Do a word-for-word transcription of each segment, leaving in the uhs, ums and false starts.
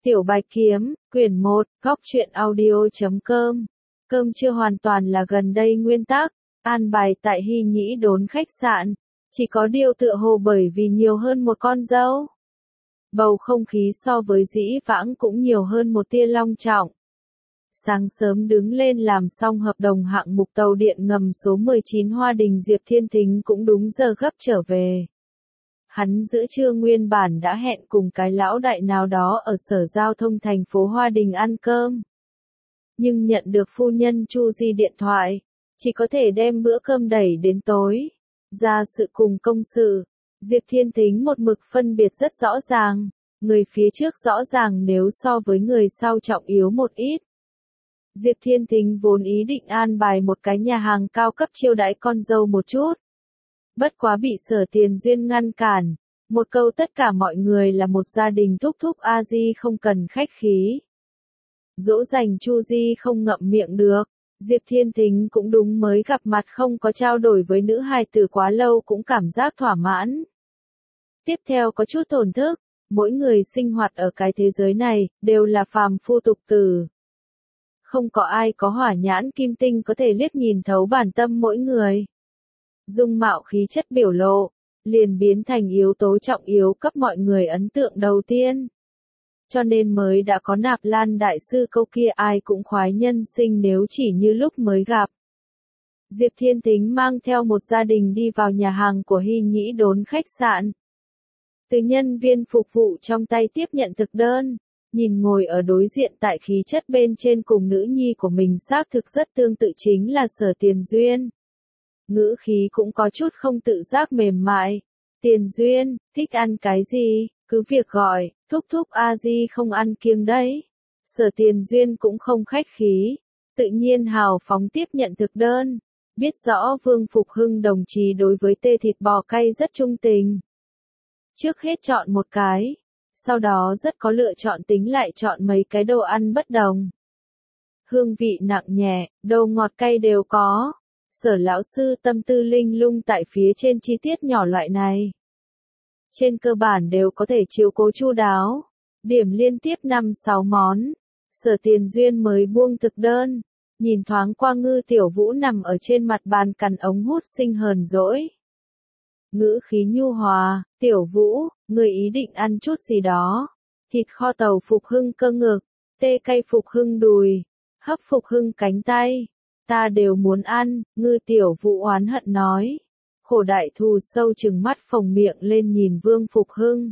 Tiểu Bạch Kiếm, quyển một, góc truyện audio chấm com. Cơm chưa hoàn toàn là gần đây nguyên tắc, an bài tại Hy Nhĩ Đốn khách sạn, chỉ có điều tựa hồ bởi vì nhiều hơn một con dâu. Bầu không khí so với dĩ vãng cũng nhiều hơn một tia long trọng. Sáng sớm đứng lên làm xong hợp đồng hạng mục tàu điện ngầm số mười chín Hoa Đình, Diệp Thiên Thính cũng đúng giờ gấp trở về. Hắn giữa trưa nguyên bản đã hẹn cùng cái lão đại nào đó ở sở giao thông thành phố Hoa Đình ăn cơm. Nhưng nhận được phu nhân Chu Di điện thoại, chỉ có thể đem bữa cơm đẩy đến tối. Ra sự cùng công sự, Diệp Thiên Thính một mực phân biệt rất rõ ràng, người phía trước rõ ràng nếu so với người sau trọng yếu một ít. Diệp Thiên Thính vốn ý định an bài một cái nhà hàng cao cấp chiêu đãi con dâu một chút. Bất quá bị Sở Tiền Duyên ngăn cản, một câu tất cả mọi người là một gia đình thúc thúc a di không cần khách khí. Dỗ dành Chu Di không ngậm miệng được, Diệp Thiên Thính cũng đúng mới gặp mặt không có trao đổi với nữ hài tử quá lâu cũng cảm giác thỏa mãn. Tiếp theo có chút thổn thức, mỗi người sinh hoạt ở cái thế giới này, đều là phàm phu tục tử. Không có ai có hỏa nhãn kim tinh có thể liếc nhìn thấu bản tâm mỗi người. Dung mạo khí chất biểu lộ, liền biến thành yếu tố trọng yếu cấp mọi người ấn tượng đầu tiên. Cho nên mới đã có Nạp Lan đại sư câu kia ai cũng khoái nhân sinh nếu chỉ như lúc mới gặp. Diệp Thiên Thính mang theo một gia đình đi vào nhà hàng của Hy Nhĩ Đốn khách sạn. Từ nhân viên phục vụ trong tay tiếp nhận thực đơn, nhìn ngồi ở đối diện tại khí chất bên trên cùng nữ nhi của mình xác thực rất tương tự chính là Sở Tiền Duyên. Ngữ khí cũng có chút không tự giác mềm mại. Tiền Duyên, thích ăn cái gì, cứ việc gọi, thúc thúc a di không ăn kiêng đấy. Sở Tiền Duyên cũng không khách khí, tự nhiên hào phóng tiếp nhận thực đơn, biết rõ Vương Phục Hưng đồng chí đối với tê thịt bò cay rất trung tình. Trước hết chọn một cái, sau đó rất có lựa chọn tính lại chọn mấy cái đồ ăn bất đồng. Hương vị nặng nhẹ, đồ ngọt cay đều có. Sở lão sư tâm tư linh lung tại phía trên chi tiết nhỏ loại này. Trên cơ bản đều có thể chiếu cố chu đáo. Điểm liên tiếp năm sáu món. Sở Tiền Duyên mới buông thực đơn. Nhìn thoáng qua Ngư Tiểu Vũ nằm ở trên mặt bàn cằn ống hút sinh hờn dỗi. Ngữ khí nhu hòa, Tiểu Vũ, người ý định ăn chút gì đó. Thịt kho tàu Phục Hưng cơ ngực, tê cay Phục Hưng đùi, hấp Phục Hưng cánh tay. Ta đều muốn ăn, Ngư Tiểu Vũ oán hận nói. Khổ đại thù sâu chừng mắt phồng miệng lên nhìn Vương Phục Hưng.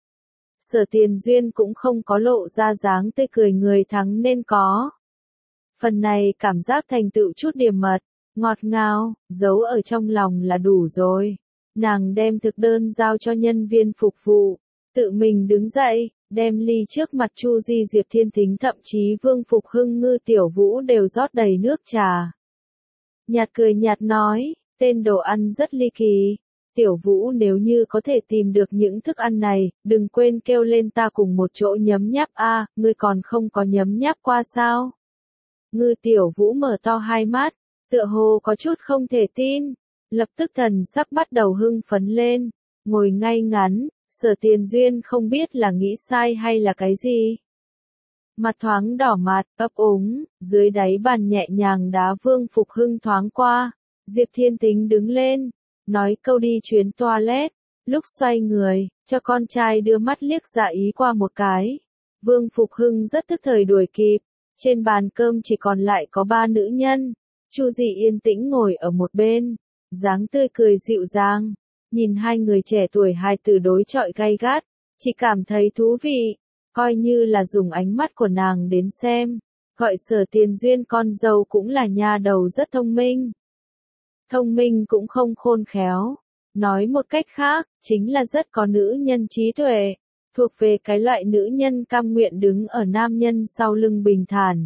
Sở Tiền Duyên cũng không có lộ ra dáng tươi cười người thắng nên có. Phần này cảm giác thành tựu chút điểm mật, ngọt ngào, giấu ở trong lòng là đủ rồi. Nàng đem thực đơn giao cho nhân viên phục vụ, tự mình đứng dậy, đem ly trước mặt Chu Di, Diệp Thiên Thính thậm chí Vương Phục Hưng, Ngư Tiểu Vũ đều rót đầy nước trà. Nhạt cười nhạt nói, tên đồ ăn rất ly kỳ. Tiểu Vũ nếu như có thể tìm được những thức ăn này, đừng quên kêu lên ta cùng một chỗ nhấm nháp a, ngươi còn không có nhấm nháp qua sao? Ngư Tiểu Vũ mở to hai mắt, tựa hồ có chút không thể tin, lập tức thần sắc bắt đầu hưng phấn lên, ngồi ngay ngắn. Sở Tiền Duyên không biết là nghĩ sai hay là cái gì. Mặt thoáng đỏ mặt, ấp úng, dưới đáy bàn nhẹ nhàng đá Vương Phục Hưng thoáng qua. Diệp Thiên Thính đứng lên, nói câu đi chuyến toilet, lúc xoay người, cho con trai đưa mắt liếc dạ ý qua một cái. Vương Phục Hưng rất tức thời đuổi kịp, trên bàn cơm chỉ còn lại có ba nữ nhân. Chu Dị yên tĩnh ngồi ở một bên, dáng tươi cười dịu dàng. Nhìn hai người trẻ tuổi hai từ đối chọi gay gắt, chỉ cảm thấy thú vị, coi như là dùng ánh mắt của nàng đến xem, gọi Sở Tiền Duyên con dâu cũng là nha đầu rất thông minh. Thông minh cũng không khôn khéo, nói một cách khác, chính là rất có nữ nhân trí tuệ, thuộc về cái loại nữ nhân cam nguyện đứng ở nam nhân sau lưng bình thản.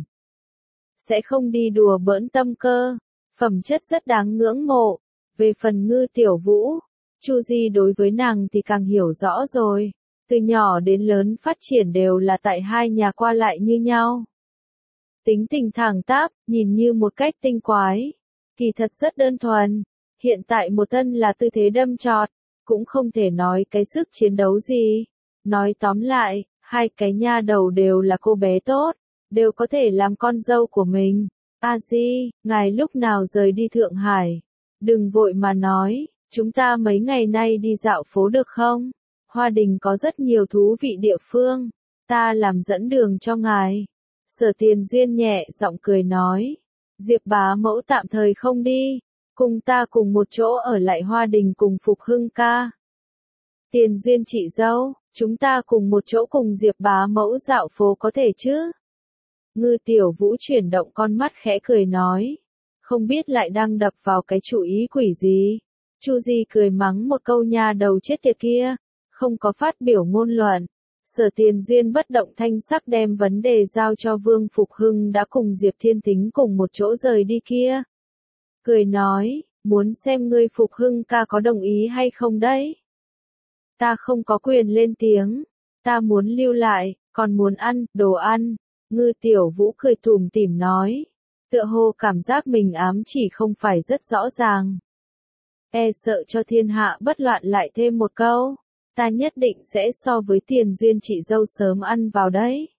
Sẽ không đi đùa bỡn tâm cơ, phẩm chất rất đáng ngưỡng mộ. Về phần Ngư Tiểu Vũ, Chu Di đối với nàng thì càng hiểu rõ rồi, từ nhỏ đến lớn phát triển đều là tại hai nhà qua lại như nhau. Tính tình thẳng tắp, nhìn như một cách tinh quái, kỳ thật rất đơn thuần, hiện tại một thân là tư thế đâm chọt, cũng không thể nói cái sức chiến đấu gì. Nói tóm lại, Hai cái nha đầu đều là cô bé tốt, đều có thể làm con dâu của mình. A Di, ngài lúc nào rời đi Thượng Hải? Đừng vội mà nói, chúng ta mấy ngày nay đi dạo phố được không? Hoa Đình có rất nhiều thú vị địa phương, ta làm dẫn đường cho ngài. Sở Tiền Duyên nhẹ giọng cười nói, Diệp bá mẫu tạm thời không đi, cùng ta cùng một chỗ ở lại Hoa Đình cùng Phục Hưng ca. Tiền Duyên chị dâu, chúng ta cùng một chỗ cùng Diệp bá mẫu dạo phố có thể chứ? Ngư Tiểu Vũ chuyển động con mắt khẽ cười nói, không biết lại đang đập vào cái chủ ý quỷ gì. Chu Di cười mắng một câu nha đầu chết tiệt kia, không có phát biểu ngôn luận. Sở Tiền Duyên bất động thanh sắc đem vấn đề giao cho Vương Phục Hưng đã cùng Diệp Thiên Thính cùng một chỗ rời đi kia. Cười nói, muốn xem ngươi Phục Hưng ca có đồng ý hay không đấy. Ta không có quyền lên tiếng, ta muốn lưu lại, còn muốn ăn, đồ ăn. Ngư Tiểu Vũ cười tủm tỉm nói, tựa hồ cảm giác mình ám chỉ không phải rất rõ ràng. E sợ cho thiên hạ bất loạn lại thêm một câu, ta nhất định sẽ so với Tiền Duyên chị dâu sớm ăn vào đấy.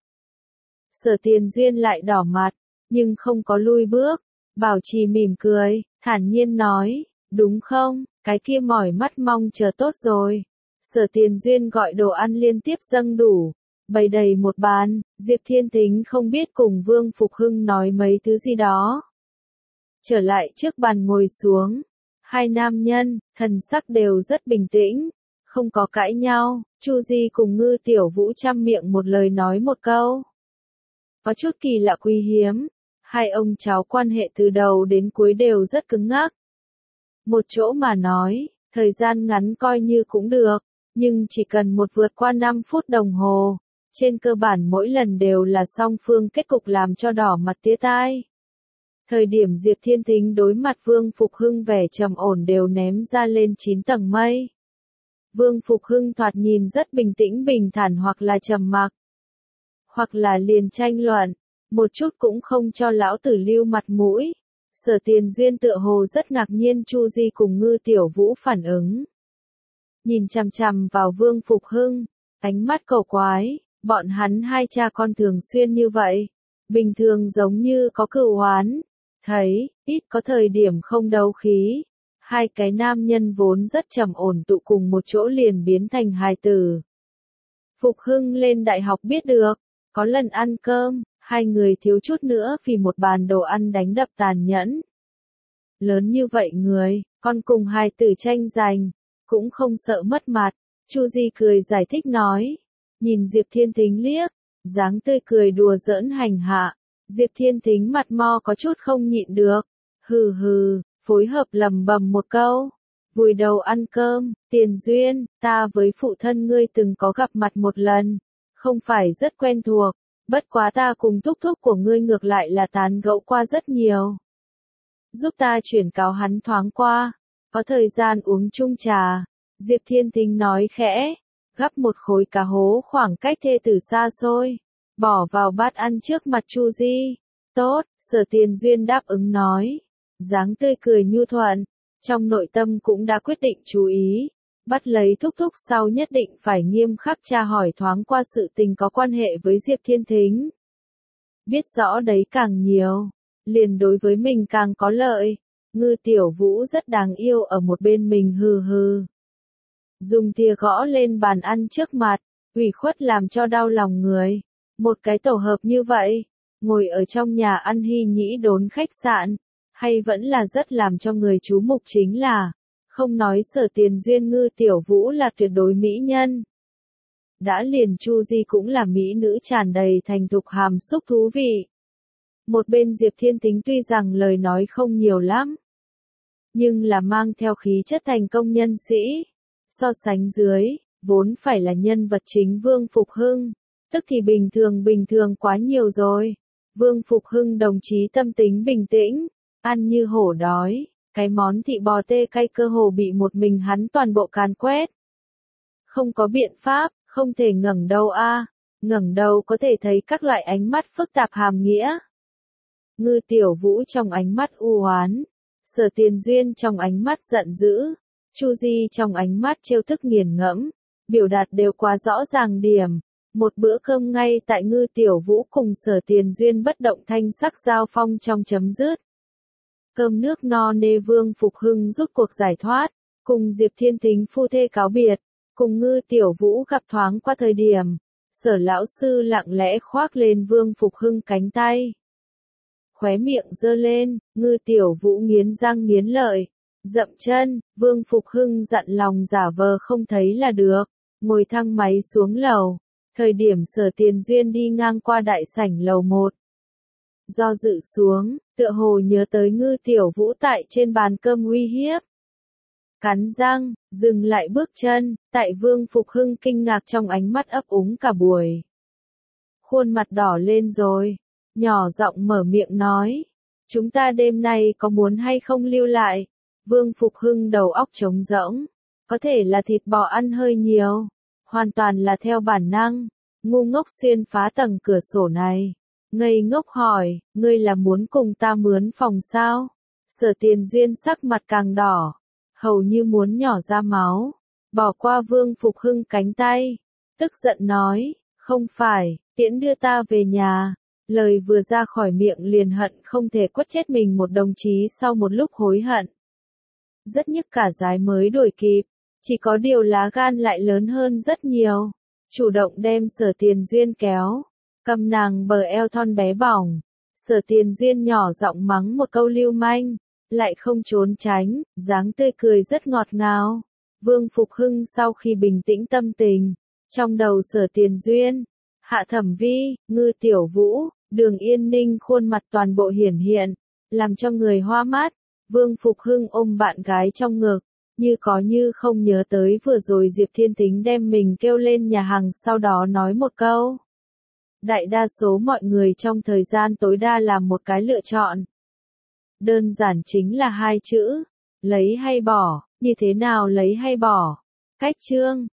Sở Tiền Duyên lại đỏ mặt, nhưng không có lui bước, bảo trì mỉm cười, thản nhiên nói, đúng không, cái kia mỏi mắt mong chờ tốt rồi. Sở Tiền Duyên gọi đồ ăn liên tiếp dâng đủ, bày đầy một bàn, Diệp Thiên Thính không biết cùng Vương Phục Hưng nói mấy thứ gì đó. Trở lại trước bàn ngồi xuống, hai nam nhân, thần sắc đều rất bình tĩnh, không có cãi nhau. Chu Di cùng Ngư Tiểu Vũ chăm miệng một lời nói một câu. Có chút kỳ lạ quý hiếm, hai ông cháu quan hệ từ đầu đến cuối đều rất cứng ngắc. Một chỗ mà nói, thời gian ngắn coi như cũng được, nhưng chỉ cần một vượt qua năm phút đồng hồ, trên cơ bản mỗi lần đều là song phương kết cục làm cho đỏ mặt tía tai. Thời điểm Diệp Thiên Thính đối mặt Vương Phục Hưng vẻ trầm ổn đều ném ra lên chín tầng mây. Vương Phục Hưng thoạt nhìn rất bình tĩnh bình thản hoặc là trầm mặc, hoặc là liền tranh luận, một chút cũng không cho lão tử lưu mặt mũi. Sở Tiền Duyên tựa hồ rất ngạc nhiên Chu Di cùng Ngư Tiểu Vũ phản ứng. Nhìn chằm chằm vào Vương Phục Hưng, ánh mắt cầu quái, bọn hắn hai cha con thường xuyên như vậy, bình thường giống như có cừu oán, thấy, ít có thời điểm không đấu khí. Hai cái nam nhân vốn rất trầm ổn tụ cùng một chỗ liền biến thành hài tử. Phục Hưng lên đại học biết được, có lần ăn cơm, hai người thiếu chút nữa vì một bàn đồ ăn đánh đập tàn nhẫn. Lớn như vậy người, con cùng hài tử tranh giành, cũng không sợ mất mặt. Chu Di cười giải thích nói, nhìn Diệp Thiên Thính liếc, dáng tươi cười đùa giỡn hành hạ. Diệp Thiên Thính mặt mo có chút không nhịn được, hừ hừ, phối hợp lầm bầm một câu, vùi đầu ăn cơm. Tiền Duyên, ta với phụ thân ngươi từng có gặp mặt một lần, không phải rất quen thuộc, bất quá ta cùng thúc thúc của ngươi ngược lại là tán gẫu qua rất nhiều. Giúp ta chuyển cáo hắn thoáng qua, có thời gian uống chung trà. Diệp Thiên Thính nói khẽ, gắp một khối cá hố khoảng cách thê tử xa xôi, bỏ vào bát ăn trước mặt Chu Di. Tốt, Sở Tiền Duyên đáp ứng nói, dáng tươi cười nhu thuận, trong nội tâm cũng đã quyết định chú ý, bắt lấy thúc thúc sau nhất định phải nghiêm khắc tra hỏi thoáng qua sự tình có quan hệ với Diệp Thiên Thính. Biết rõ đấy càng nhiều, liền đối với mình càng có lợi. Ngư Tiểu Vũ rất đáng yêu ở một bên mình hừ hừ. Dùng thìa gõ lên bàn ăn trước mặt, ủy khuất làm cho đau lòng người. Một cái tổ hợp như vậy, ngồi ở trong nhà ăn hy nhĩ đốn khách sạn, hay vẫn là rất làm cho người chú mục chính là, không nói Sở Tiền Duyên Ngư Tiểu Vũ là tuyệt đối mỹ nhân. Đã liền Chu Di cũng là mỹ nữ tràn đầy thành thục hàm xúc thú vị. Một bên Diệp Thiên Thính tuy rằng lời nói không nhiều lắm, nhưng là mang theo khí chất thành công nhân sĩ. So sánh dưới, vốn phải là nhân vật chính Vương Phục Hưng, tức thì bình thường bình thường quá nhiều rồi. Vương Phục Hưng đồng chí tâm tính bình tĩnh, ăn như hổ đói, cái món thịt bò tê cay cơ hồ bị một mình hắn toàn bộ càn quét. Không có biện pháp, không thể ngẩng đầu a, à. Ngẩng đầu có thể thấy các loại ánh mắt phức tạp hàm nghĩa. Ngư Tiểu Vũ trong ánh mắt u oán, Sở Tiền Duyên trong ánh mắt giận dữ, Chu Di trong ánh mắt trêu tức nghiền ngẫm, biểu đạt đều quá rõ ràng điểm. Một bữa cơm ngay tại Ngư Tiểu Vũ cùng Sở Tiền Duyên bất động thanh sắc giao phong trong chấm dứt. Cơm nước no nê Vương Phục Hưng rút cuộc giải thoát, cùng Diệp Thiên Thính phu thê cáo biệt, cùng Ngư Tiểu Vũ gặp thoáng qua thời điểm. Sở lão sư lặng lẽ khoác lên Vương Phục Hưng cánh tay. Khóe miệng giơ lên, Ngư Tiểu Vũ nghiến răng nghiến lợi, dậm chân, Vương Phục Hưng dặn lòng giả vờ không thấy là được, ngồi thang máy xuống lầu. Thời điểm Sở Tiền Duyên đi ngang qua đại sảnh lầu một. Do dự xuống, tựa hồ nhớ tới Ngư Tiểu Vũ tại trên bàn cơm uy hiếp. Cắn răng, dừng lại bước chân, tại Vương Phục Hưng kinh ngạc trong ánh mắt ấp úng cả buổi. Khuôn mặt đỏ lên rồi, nhỏ giọng mở miệng nói, chúng ta đêm nay có muốn hay không lưu lại? Vương Phục Hưng đầu óc trống rỗng, có thể là thịt bò ăn hơi nhiều, hoàn toàn là theo bản năng, ngu ngốc xuyên phá tầng cửa sổ này. Ngây ngốc hỏi, ngươi là muốn cùng ta mướn phòng sao? Sở Tiền Duyên sắc mặt càng đỏ, hầu như muốn nhỏ ra máu, bỏ qua Vương Phục Hưng cánh tay, tức giận nói, không phải, tiễn đưa ta về nhà. Lời vừa ra khỏi miệng liền hận không thể quất chết mình một đồng chí sau một lúc hối hận. Rất nhức cả giái mới đuổi kịp, chỉ có điều lá gan lại lớn hơn rất nhiều, chủ động đem Sở Tiền Duyên kéo, cầm nàng bờ eo thon bé bỏng. Sở Tiền Duyên nhỏ giọng mắng một câu lưu manh, lại không trốn tránh, dáng tươi cười rất ngọt ngào. Vương Phục Hưng sau khi bình tĩnh tâm tình, trong đầu Sở Tiền Duyên, Hạ Thẩm Vi, Ngư Tiểu Vũ, Đường Yên Ninh khuôn mặt toàn bộ hiển hiện, làm cho người hoa mắt. Vương Phục Hưng ôm bạn gái trong ngực, như có như không nhớ tới vừa rồi Diệp Thiên Thính đem mình kêu lên nhà hàng sau đó nói một câu. Đại đa số mọi người trong thời gian tối đa làm một cái lựa chọn. Đơn giản chính là hai chữ, lấy hay bỏ, như thế nào lấy hay bỏ. Cách chương